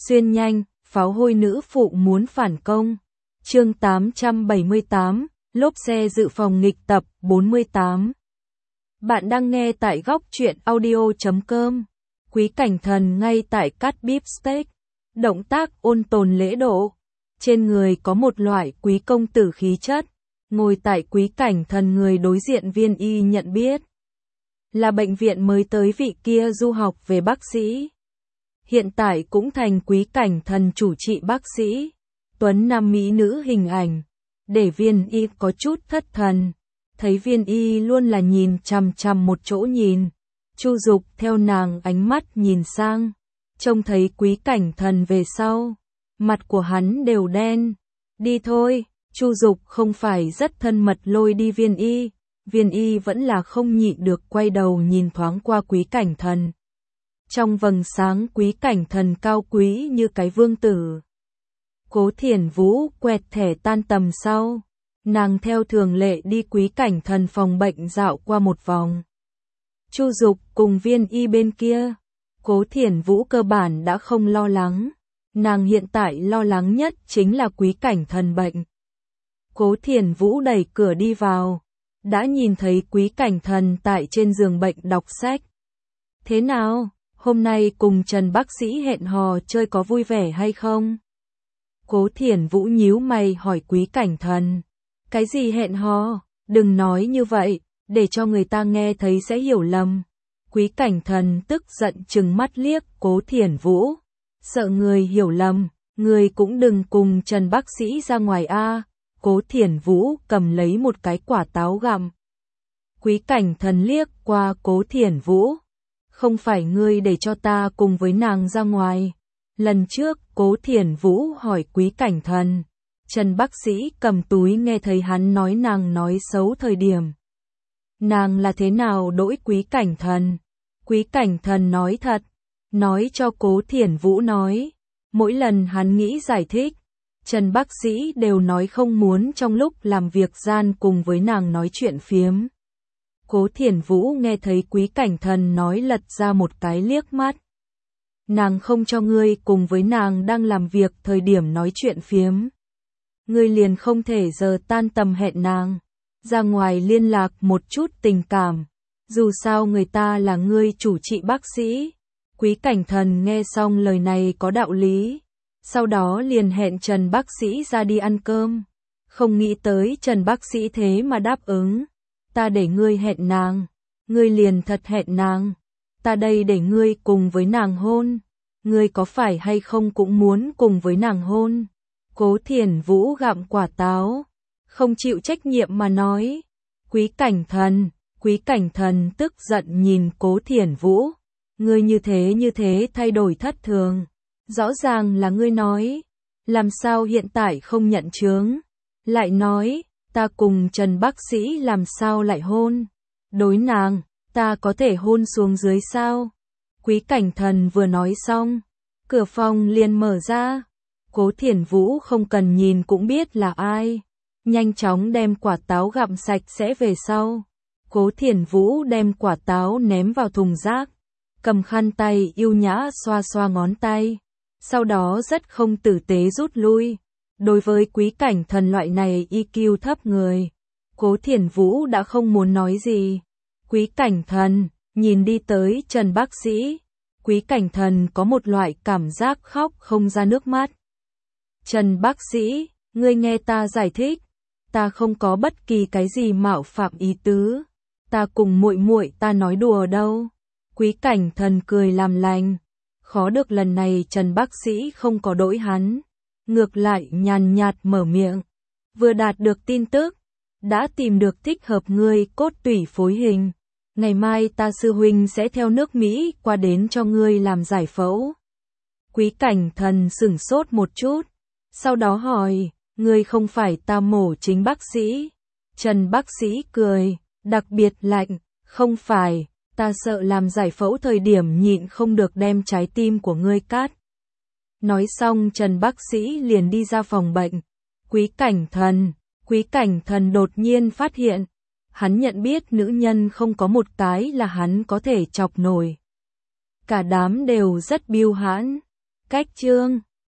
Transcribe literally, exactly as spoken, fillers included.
Xuyên nhanh, pháo hôi nữ phụ muốn phản công. Chương tám trăm bảy mươi tám, lốp xe dự phòng nghịch tập bốn mươi tám. Bạn đang nghe tại góc truyện audio chấm com. Quý Cảnh Thần ngay tại cắt beef steak, động tác ôn tồn lễ độ. Trên người có một loại quý công tử khí chất. Ngồi tại Quý Cảnh Thần, người đối diện Viên Y nhận biết là bệnh viện mới tới vị kia du học về bác sĩ. Hiện tại cũng thành Quý Cảnh Thần chủ trị bác sĩ. Tuấn nam mỹ nữ hình ảnh, để Viên Y có chút thất thần. Thấy Viên Y luôn là nhìn chằm chằm một chỗ nhìn. Chu Dục theo nàng ánh mắt nhìn sang, trông thấy Quý Cảnh Thần về sau, mặt của hắn đều đen. Đi thôi. Chu Dục không phải rất thân mật lôi đi Viên Y. Viên Y vẫn là không nhịn được quay đầu nhìn thoáng qua Quý Cảnh Thần. Trong vầng sáng Quý Cảnh Thần cao quý như cái vương tử. Cố Thiển Vũ quẹt thẻ tan tầm sau, nàng theo thường lệ đi Quý Cảnh Thần phòng bệnh dạo qua một vòng. Chu Dục cùng Viên Y bên kia, Cố Thiển Vũ cơ bản đã không lo lắng. Nàng hiện tại lo lắng nhất chính là Quý Cảnh Thần bệnh. Cố Thiển Vũ đẩy cửa đi vào, đã nhìn thấy Quý Cảnh Thần tại trên giường bệnh đọc sách. Thế nào, hôm nay cùng Trần bác sĩ hẹn hò chơi có vui vẻ hay không? Cố Thiển Vũ nhíu mày hỏi Quý Cảnh Thần. Cái gì hẹn hò? Đừng nói như vậy, để cho người ta nghe thấy sẽ hiểu lầm. Quý Cảnh Thần tức giận trừng mắt liếc Cố Thiển Vũ. Sợ người hiểu lầm, người cũng đừng cùng Trần bác sĩ ra ngoài a. Cố Thiển Vũ cầm lấy một cái quả táo gặm. Quý Cảnh Thần liếc qua Cố Thiển Vũ. Không phải ngươi để cho ta cùng với nàng ra ngoài. Lần trước Cố Thiển Vũ hỏi Quý Cảnh Thần. Trần bác sĩ cầm túi nghe thấy hắn nói nàng nói xấu thời điểm. Nàng là thế nào đỗi Quý Cảnh Thần? Quý Cảnh Thần nói thật. Nói cho Cố Thiển Vũ nói. Mỗi lần hắn nghĩ giải thích, Trần bác sĩ đều nói không muốn trong lúc làm việc gian cùng với nàng nói chuyện phiếm. Cố Thiển Vũ nghe thấy Quý Cảnh Thần nói lật ra một cái liếc mắt. Nàng không cho ngươi cùng với nàng đang làm việc thời điểm nói chuyện phiếm. Ngươi liền không thể giờ tan tầm hẹn nàng, ra ngoài liên lạc một chút tình cảm. Dù sao người ta là ngươi chủ trị bác sĩ. Quý Cảnh Thần nghe xong lời này có đạo lý. Sau đó liền hẹn Trần bác sĩ ra đi ăn cơm. Không nghĩ tới Trần bác sĩ thế mà đáp ứng. Ta để ngươi hẹn nàng, ngươi liền thật hẹn nàng. Ta đây để ngươi cùng với nàng hôn. Ngươi có phải hay không cũng muốn cùng với nàng hôn? Cố Thiển Vũ gặm quả táo, không chịu trách nhiệm mà nói. Quý Cảnh Thần, Quý Cảnh Thần tức giận nhìn Cố Thiển Vũ. Ngươi như thế như thế thay đổi thất thường. Rõ ràng là ngươi nói, làm sao hiện tại không nhận chướng? Lại nói, ta cùng Trần bác sĩ làm sao lại hôn? Đối nàng, ta có thể hôn xuống dưới sao? Quý Cảnh Thần vừa nói xong, cửa phòng liền mở ra. Cố Thiển Vũ không cần nhìn cũng biết là ai. Nhanh chóng đem quả táo gặm sạch sẽ về sau. Cố Thiển Vũ đem quả táo ném vào thùng rác, cầm khăn tay yêu nhã xoa xoa ngón tay. Sau đó rất không tử tế rút lui. Đối với Quý Cảnh Thần loại này i kiu thấp người, Cố Thiển Vũ đã không muốn nói gì. Quý Cảnh Thần nhìn đi tới Trần bác sĩ. Quý Cảnh Thần có một loại cảm giác khóc không ra nước mắt. Trần bác sĩ, ngươi nghe ta giải thích, ta không có bất kỳ cái gì mạo phạm ý tứ. Ta cùng muội muội ta nói đùa đâu. Quý Cảnh Thần cười làm lành. Khó được lần này Trần bác sĩ không có đỗi hắn. Ngược lại nhàn nhạt mở miệng. Vừa đạt được tin tức, đã tìm được thích hợp ngươi cốt tủy phối hình. Ngày mai ta sư huynh sẽ theo nước Mỹ qua đến cho ngươi làm giải phẫu. Quý Cảnh Thần sửng sốt một chút. Sau đó hỏi, ngươi không phải ta mổ chính bác sĩ? Trần bác sĩ cười, đặc biệt lạnh, không phải. Ta sợ làm giải phẫu thời điểm nhịn không được đem trái tim của ngươi cắt. Nói xong Trần bác sĩ liền đi ra phòng bệnh. Quý Cảnh Thần, Quý Cảnh Thần đột nhiên phát hiện. Hắn nhận biết nữ nhân không có một cái là hắn có thể chọc nổi. Cả đám đều rất biêu hãn. cách chương